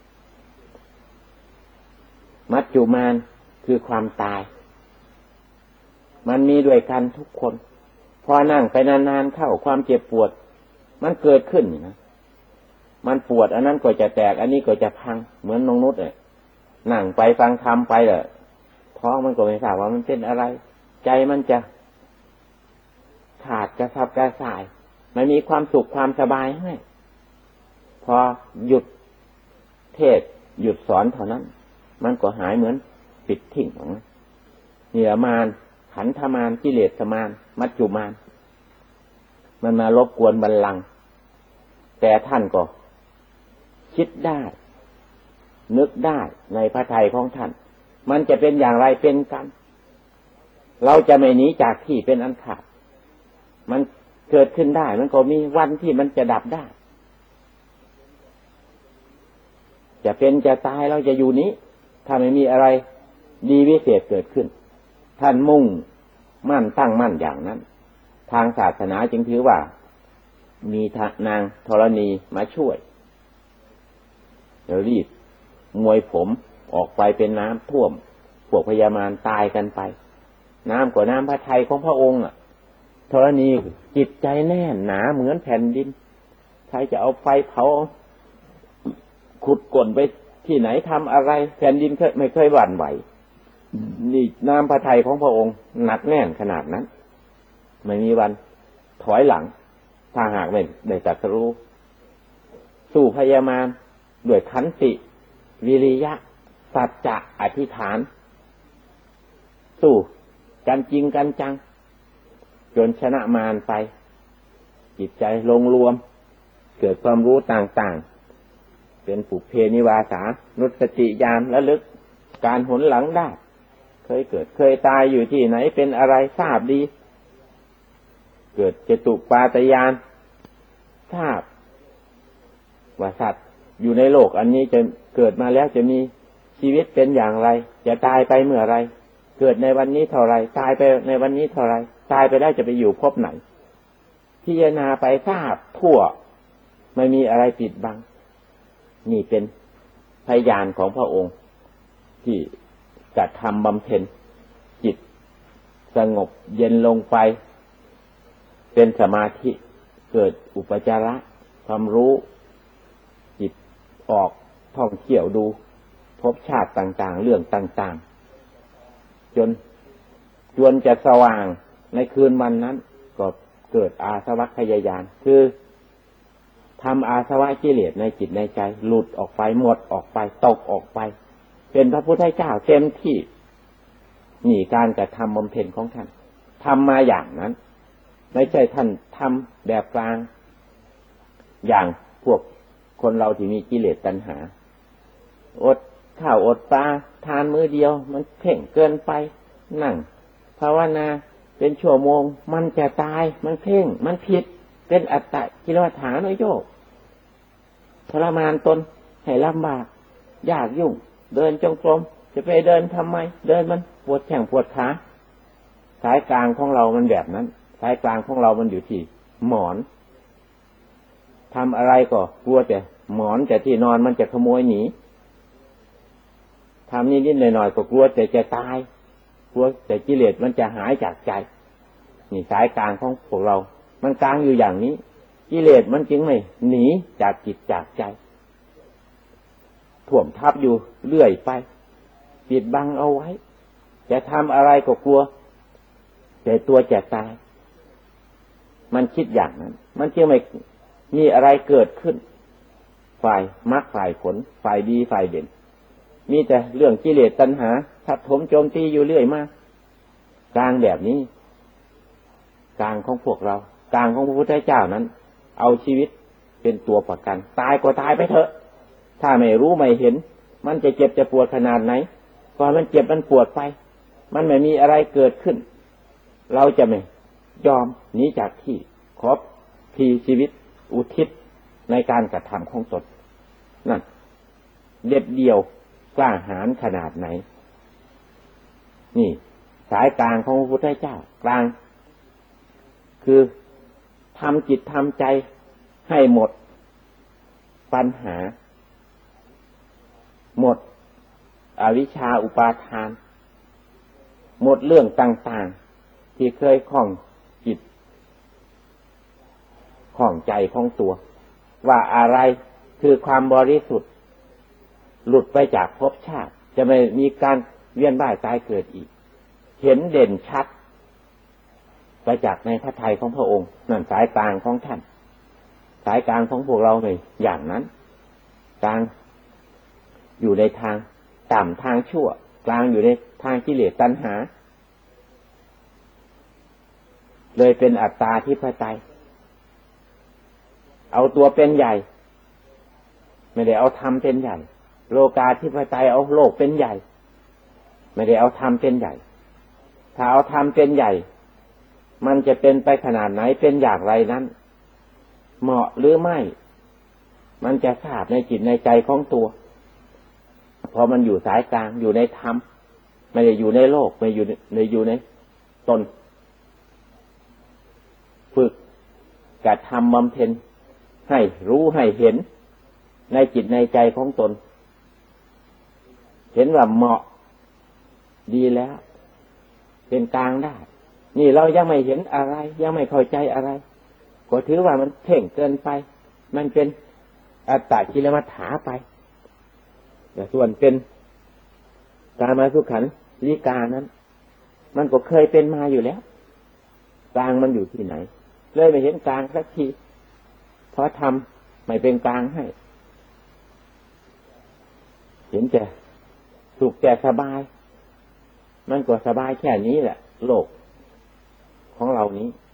มัจจุมารคือความตายมันมีด้วยกันทุกคนพอนั่งไปนานๆเข้าความเจ็บปวดมันเกิดขึ้นนะมันปวดอันนั้นก็จะแตกอันนี้ก็จะพังเหมือนน้องนุชเลยนั่งไปฟังธรรมไปเลยท้องมันก็ไม่ทราบว่ามันเป็นอะไรใจมันจะขาดกระสับกระส่ายไม่มีความสุขความสบายให้พอหยุดเทศหยุดสอนเท่านั้นมันก็หายเหมือนปิดทิ้งของนี่ละมารขันธมารกิเลสมารมัจจุมารมันมารบกวนบัลลังก์แต่ท่านก็คิดได้นึกได้ในพระทัยของท่านมันจะเป็นอย่างไรเป็นกันเราจะไม่หนีจากที่เป็นอันขาดมันเกิดขึ้นได้มันก็มีวันที่มันจะดับได้จะเป็นจะตายเราจะอยู่นี้ถ้าไม่มีอะไรดีวิเศษเกิดขึ้นท่านมุ่งมั่นตั้งมั่นอย่างนั้นทางศาสนาจึงถือว่ามีนางธรณีมาช่วยรีบมวยผมออกไปเป็นน้ำท่วมพวกพญามารตายกันไปน้ำกว่าน้ำพระทัยของพระองค์ธรณีจิตใจแน่นหนาเหมือนแผ่นดินใครจะเอาไฟเผาขุดก้นไปที่ไหนทำอะไรแผ่นดินไม่เคยหวั่นไหวนี่น้ำพระทัยของพระองค์หนักแน่นขนาดนั้นไม่มีวันถอยหลังถ้าหากไม่ได้ตรัสรู้สู้พญามารด้วยขันติวิริยะสัจจะอธิษฐานสู้กันจริงกันจังจนชนะมารไปจิตใจลงรวมเกิดความรู้ต่างๆเป็นปุเพนิวาสานุสติญาณระลึกการหนหลังได้เคยเกิดเคยตายอยู่ที่ไหนเป็นอะไรทราบดีเกิดจตุปาตญาณทราบว่าสัตว์อยู่ในโลกอันนี้จะเกิดมาแล้วจะมีชีวิตเป็นอย่างไรจะตายไปเมื่อไรเกิดในวันนี้เท่าไรตายไปในวันนี้เท่าไรตายไปได้จะไปอยู่ภพไหนพิจารณาไปทราบทั่วไม่มีอะไรปิดบังนี่เป็นพยานของพระองค์ที่กระทำบำเพ็ญจิตสงบเย็นลงไปเป็นสมาธิเกิดอุปจาระความรู้จิตออกท่องเที่ยวดูภพชาติต่างๆเรื่องต่างๆจนจะสว่างในคืนวันนั้นก็เกิดอาสวัคยายานคือทำอาสวะกิเลสในจิตในใจหลุดออกไปหมดออกไปตกออกไปเป็นพระพุทธเจ้าเต็มที่นี่การกระทำบำเพ็ญของท่านทำมาอย่างนั้นไม่ใช่ท่านทำแบบกลางอย่างพวกคนเราที่มีกิเลสตัณหาอดข้าวอดปลาทานมื้อเดียวมันเพ่งเกินไปนั่งภาวนาเป็นชั่วโมงมันจะตายมันเพ่งมันผิดเป็นอัตตกิลมัฏฐานโยกทรมานตนให้ลำบากยากยุ่งเดินจงกรมจะไปเดินทำไมเดินมันปวดแข้งปวดขาสายกลางของเรามันแบบนั้นสายกลางของเรามันอยู่ที่หมอนทำอะไรก็กลัวแต่หมอนแต่ที่นอนมันจะขโมยหนีทำนิดๆหน่อยๆก็กลัวแต่จะตายกลัวแต่กิเลสมันจะหายจากใจนี่สายกลางของพวกเรามันกลางอยู่อย่างนี้กิเลสมันจึงไม่หนีจากจิตจากใจท่วมทับอยู่เรื่อยไปปิดบังเอาไว้จะทำอะไรก็กลัวแต่ตัวจะตายมันคิดอย่างนั้นมันจึงไม่มีอะไรเกิดขึ้นฝ่ายมรรคฝ่ายผลฝ่ายดีฝ่ายเด่นมีแต่เรื่องกิเลสตัณหาทับถมโจมตีอยู่เรื่อยมากกลางแบบนี้กลางของพวกเรากลางของพระพุทธเจ้านั้นเอาชีวิตเป็นตัวประกันตายก็ตายไปเถอะถ้าไม่รู้ไม่เห็นมันจะเจ็บจะปวดขนาดไหนก่อนมันเจ็บมันปวดไปมันไม่มีอะไรเกิดขึ้นเราจะไม่ยอมหนีจากที่ขอทีชีวิตอุทิศในการกระทำของตนนั่นเด็ดเดี่ยวกล้าหาญขนาดไหนนี่สายกลางของพระพุทธเจ้ากลางคือทำจิตทำใจให้หมดปัญหาหมดอวิชชาอุปาทานหมดเรื่องต่างๆที่เคยคล้องจิตคล้องใจของตัวว่าอะไรคือความบริสุทธิ์หลุดไปจากภพชาติจะไม่มีการเวียนว่ายตายเกิดอีกเห็นเด่นชัดไปจากในพระทัยของพระองค์นั่นสายกลางของท่านสายกลางของพวกเราเลยอย่างนั้นกลางอยู่ในทางต่ำทางชั่วกลางอยู่ในทางกิเลสตัณหาเลยเป็นอัตตาธิปไตยเอาตัวเป็นใหญ่ไม่ได้เอาธรรมเป็นใหญ่โลกาธิปไตยเอาโลกเป็นใหญ่ไม่ได้เอาธรรมเป็นใหญ่ถ้าเอาธรรมเป็นใหญ่มันจะเป็นไปขนาดไหนเป็นอย่างไรนั้นเหมาะหรือไม่มันจะทราบในจิตในใจของตัวพอมันอยู่สายกลางอยู่ในธรรมไม่ได้อยู่ในโลกไม่อยู่ในตนฝึกกระทำบำเพ็ญให้รู้ให้เห็นในจิตในใจของตนเห็นว่าเหมาะดีแล้วเป็นกลางได้นี่เรายังไม่เห็นอะไรยังไม่เข้าใจอะไรก็ถือว่ามันเพ่งเกินไปมันเป็นอัตตกิลมัฏฐาไปแต่ส่วนเป็นกามาสุขันลิกานั้นมันก็เคยเป็นมาอยู่แล้วกลางมันอยู่ที่ไหนเลยไม่เห็นกลางสักทีเพราะทำไม่เป็นกลางให้เห็นแต่สุขแต่สบายมันก็สบายแค่นี้แหละโลกของเรานี้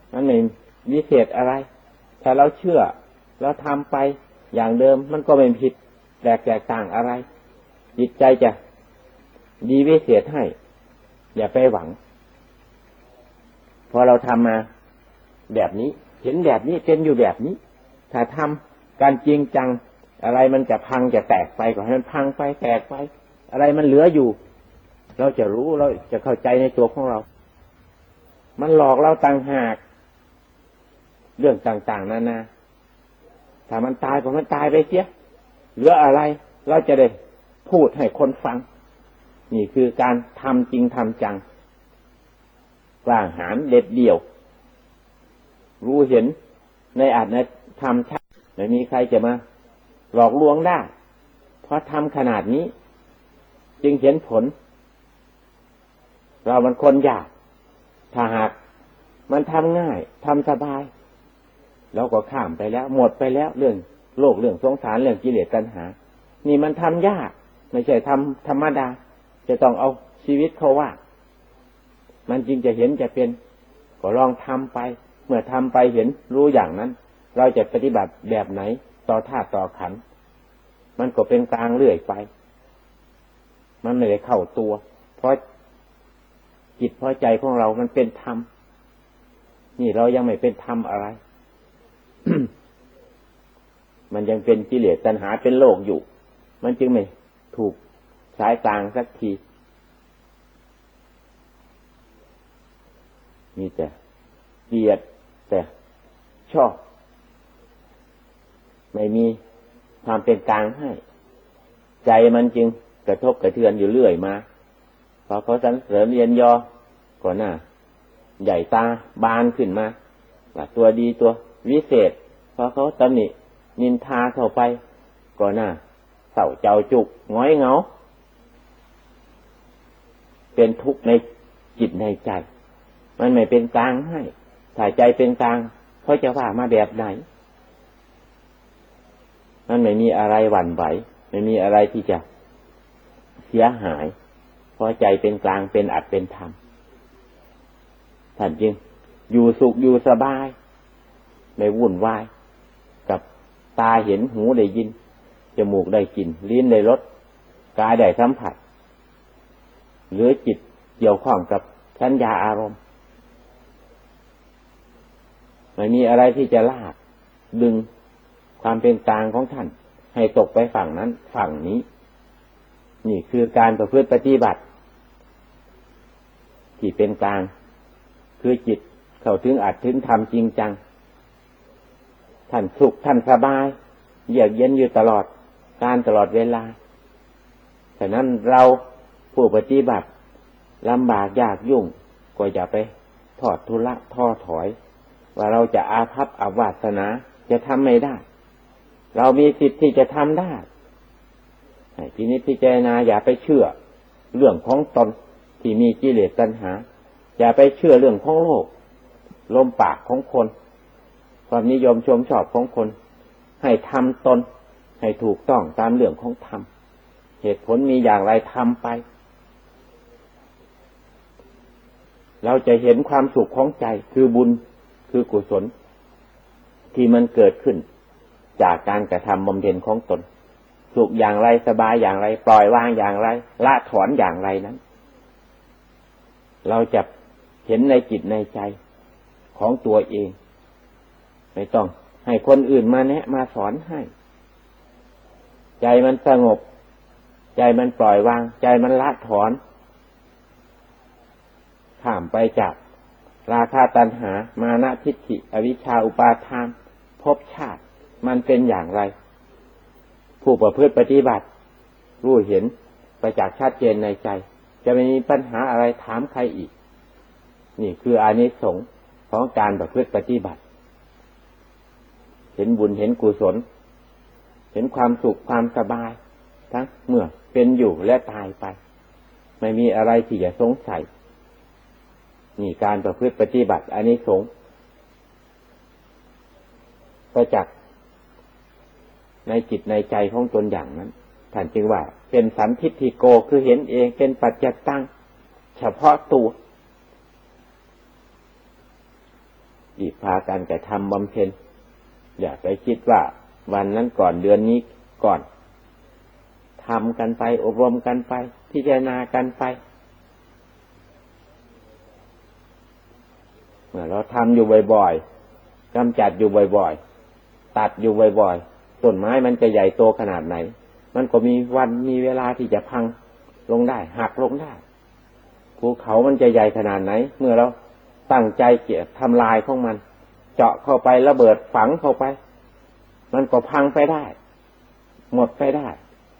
มันไม่วิเศษอะไรถ้าเราเชื่อเราทำไปอย่างเดิมมันก็ไม่ผิดแตกต่างอะไรจิตใจจะดีวิเศษให้อย่าไปหวังพอเราทำมาแบบนี้เห็นแบบนี้เป็นอยู่แบบนี้ถ้าทำการจริงจังอะไรมันจะพังจะแตกไปก็ให้มันพังไปแตกไปอะไรมันเหลืออยู่เราจะรู้เราจะเข้าใจในตัวของเรามันหลอกเราต่างหากเรื่องต่างๆนานาถ้ามันตายก็มันตายไปเสียเหลืออะไรเราจะได้พูดให้คนฟังนี่คือการทำจริงทำจังกล้าหาญเด็ดเดี่ยวรู้เห็นในอาจในธรรมชัดไม่มีใครจะมาหลอกลวงได้เพราะทำขนาดนี้จึงเห็นผลเรามันคนยากถ้าหากมันทำง่ายทำสบายเราก็ข้ามไปแล้วหมดไปแล้วเรื่องโลกเรื่องสงสารเรื่องกิเลสตัณหานี่มันทำยากไม่ใช่ทำธรรมดาจะต้องเอาชีวิตเขาว่ามันจริงจะเห็นจะเป็นก็ลองทำไปเมื่อทำไปเห็นรู้อย่างนั้นเราจะปฏิบัติแบบไหนต่อธาตุต่อขันธ์มันก็เป็นกลางเรื่อยไปมันไม่ได้เข้าตัวเพราะจิตเพราะใจของเรามันเป็นธรรมนี่เรายังไม่เป็นธรรมอะไร มันยังเป็นกิเลสตัณหาเป็นโลกอยู่มันจึงไม่ถูกสายกลางสักทีมีแต่เกลียดแต่ชอบไม่มีความเป็นกลางให้ใจมันจึงกระทบกระเทือนอยู่เรื่อยมาพอเขาสรรเสริญเรียนยอก่อนหน้าใหญ่ตาบานขึ้นมาว่าตัวดีตัววิเศษพอเขาตำหนินินทาเข้าไปก่อนหน้าเศร้าเจ้าจุกง้อยเหงาเป็นทุกข์ในจิตในใจมันไม่เป็นกลางให้ถ้าใจเป็นกลางเขาจะว่ามาแบบไหนมันไม่มีอะไรหวั่นไหวไม่มีอะไรที่จะเสียหายเพราะใจเป็นกลางเป็นอัตเป็นธรรมท่านจึงอยู่สุขอยู่สบายไม่วุ่นวายกับตาเห็นหูได้ยินจมูกได้กลิ่นลิ้นได้รสกายได้สัมผัสหรือจิตเกี่ยวข้องกับสัญญาอารมณ์ไม่มีอะไรที่จะลากดึงความเป็นกลางของท่านให้ตกไปฝั่งนั้นฝั่งนี้นี่คือการประพฤติปฏิบัติที่เป็นกลางคือจิตเข้าถึงอัตถึงธรรมจริงจังท่านสุขท่านสบายเยือกเย็นอยู่ตลอดการตลอดเวลาฉะนั้นเราผู้ปฏิบัติลำบากยากยุ่งก็อย่าไปทอดทุระท้อถอยว่าเราจะอาภัพอวาสนาจะทำไม่ได้เรามีสิทธิ์ที่จะทำได้ให้พินิจพิจารณาอย่าไปเชื่อเรื่องของตนที่มีกิเลสตัณหาอย่าไปเชื่อเรื่องของโลกลมปากของคนความนิยมชมชอบของคนให้ทำตนให้ถูกต้องตามเรื่องของธรรมเหตุผลมีอย่างไรทำไปเราจะเห็นความสุขของใจคือบุญคือกุศลที่มันเกิดขึ้นจากการกระทำบำเพ็ญของตนสุขอย่างไรสบายอย่างไรปล่อยวางอย่างไรละถอนอย่างไรนั้นเราจะเห็นในจิตในใจของตัวเองไม่ต้องให้คนอื่นมาแนะมาสอนให้ใจมันสงบใจมันปล่อยวางใจมันละถอนข้ามไปจากราคะตัณหามานะทิฏฐิอวิชชาอุปาทานภพชาติมันเป็นอย่างไรผู้ประพฤติปฏิบัติรู้เห็นประจักษ์ชัดเจนในใจจะไม่มีปัญหาอะไรถามใครอีกนี่คืออานิสงส์ของการประพฤติปฏิบัติเห็นบุญเห็นกุศลเห็นความสุขความสบายทั้งเมื่อเป็นอยู่และตายไปไม่มีอะไรที่จะสงสัยนี่การประพฤติปฏิบัติอานิสงส์ประจักษ์ในจิตในใจของตนอย่างนั้นท่านจึงว่าเป็นสันทิฏฐิโกคือเห็นเองเป็นปัจจตังเฉพาะตัวอีพากันกระทำบำเพ็ญอย่าไปคิดว่าวันนั้นก่อนเดือนนี้ก่อนทำกันไปอบรมกันไปพิจารณากันไปเมื่อเราทำอยู่บ่อยๆกำจัดอยู่บ่อยๆตัดอยู่บ่อยๆต้นไม้มันจะใหญ่โตขนาดไหนมันก็มีวันมีเวลาที่จะพังลงได้หักลงได้ภูเขามันจะใหญ่ขนาดไหนเมื่อเราตั้งใจเกี่ยทำลายของมันเจาะเข้าไประเบิดฝังเข้าไปมันก็พังไปได้หมดไปได้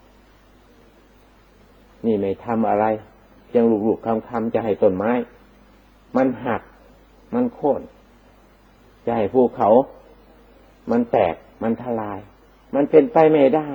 นี่ไม่ทำอะไรยังลูกๆคำๆจะให้ต้นไม้มันหักมันโค่นจะให้ภูเขามันแตกมันทลายมันเป็นไปไม่ได้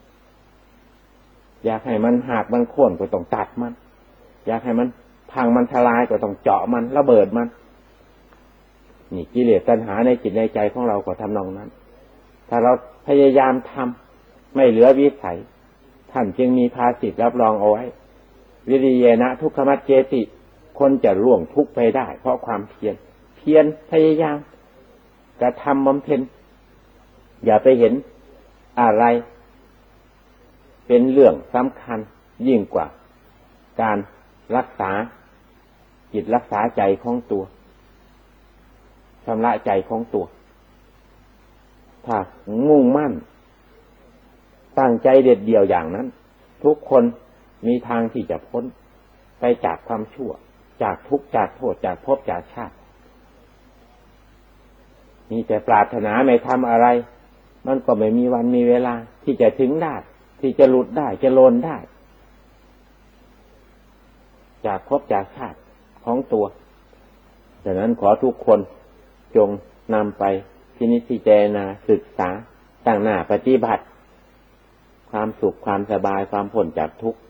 อยากให้มันหักมันโค่นก็ต้องตัดมันอยากให้มันพังมันทลายก็ต้องเจาะมันระเบิดมันนี่กิเลสตัณหาในจิตในใจของเราก็ทำนองนั้นถ้าเราพยายามทำไม่เหลือวิสัยท่านจึงมีภาษิตรับรองเอาไว้วิริเยนะทุกขมัจเจติคนจะล่วงทุกข์ไปได้เพราะความเพียรพยายามกระทำบำเพ็ญอย่าไปเห็นอะไรเป็นเรื่องสำคัญยิ่งกว่าการรักษาจิตรักษาใจของตัวชำระใจของตัวถ้ามุ่งมั่นตั้งใจเด็ดเดี่ยวอย่างนั้นทุกคนมีทางที่จะพ้นไปจากความชั่วจากทุกข์จากโทษจากภพจากชาติมีแต่ปรารถนาไม่ทำอะไรมันก็ไม่มีวันมีเวลาที่จะถึงได้ที่จะหลุดได้จะโลนได้จากภพจากชาติของตัวดังนั้นขอทุกคนจงนำไปพินิจพิจารณาศึกษาตั้งหน้าปฏิบัติความสุขความสบายความพ้นจากทุกข์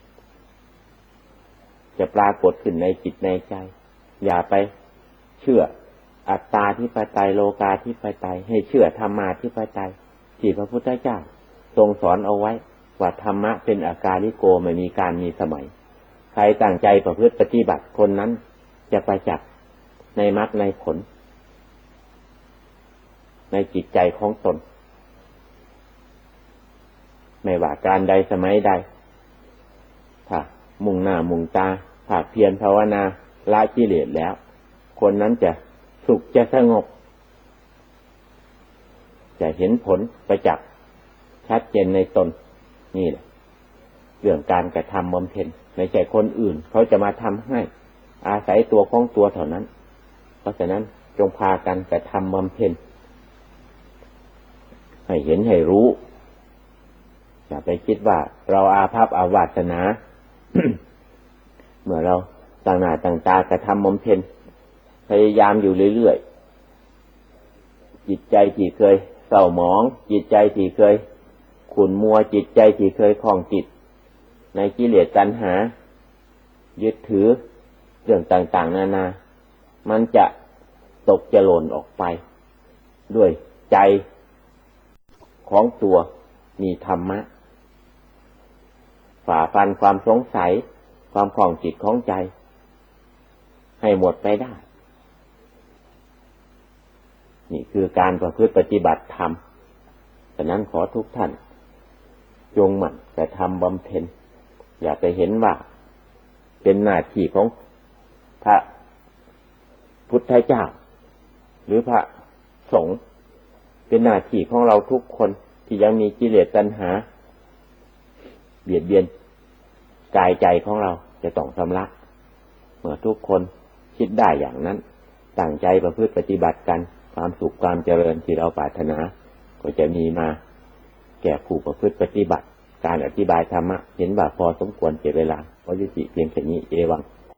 จะปรากฏขึ้นในจิตในใจอย่าไปเชื่ออัตตาธิปไตยโลกาธิปไตยให้เชื่อธรรมาธิปไตยที่พระพุทธเจ้าทรงสอนเอาไว้ว่าธรรมะเป็นอากาลิโกไม่มีการมีสมัยใครตั้งใจประพฤติปฏิบัติคนนั้นจะประจักษ์ในมรรคในผลในจิตใจของตนไม่ว่าการใดสมัยใดถ้ามุ่งหน้ามุ่งตาภาคเพียรภาวนาละกิเลสแล้วคนนั้นจะสุขจะสงบจะเห็นผลประจักษ์ชัดเจนในตนนี่แหละเรื่องการกระทำบำเพ็ญไม่ใช่คนอื่นเขาจะมาทำให้อาศัยตัวของตัวเท่านั้นเพราะฉะนั้นจงพากันกระทำบำเพ็ญให้เห็นให้รู้อย่าไปคิดว่าเราอาภัพอาวาสนา เมื่อเราต่างหน้าต่างตากระทำบำเพ็ญพยายามอยู่เรื่อยๆจิตใจที่เคยเศร้าหมองจิตใจที่เคยขุ่นมัวจิตใจที่เคยคล้องจิตในกิเลสตัณหายึดถือเรื่องต่างๆนานามันจะตกจะหล่นออกไปด้วยใจของตัวมีธรรมะฝ่าฟันความสงสัยความคล้องจิตของใจให้หมดไปได้นี่คือการประพฤติปฏิบัติธรรมฉะนั้นขอทุกท่านจงหมั่นกระทำบำเพ็ญอย่าไปเห็นว่าเป็นหน้าที่ของพระพุทธเจ้าหรือพระสงฆ์เป็นหน้าที่ของเราทุกคนที่ยังมีกิเลสตัณหาเบียดเบียนกายใจของเราจะต้องชำระเมื่อทุกคนคิดได้อย่างนั้นตั้งใจประพฤติปฏิบัติกันความสุขความเจริญที่เราปรารถนาก็จะมีมาแก่ผู้ประพฤติปฏิบัติการอธิบายธรรมะเห็นว่าพอสมควรเก็บเวลาพอยุติเพียงแค่นี้เอวัง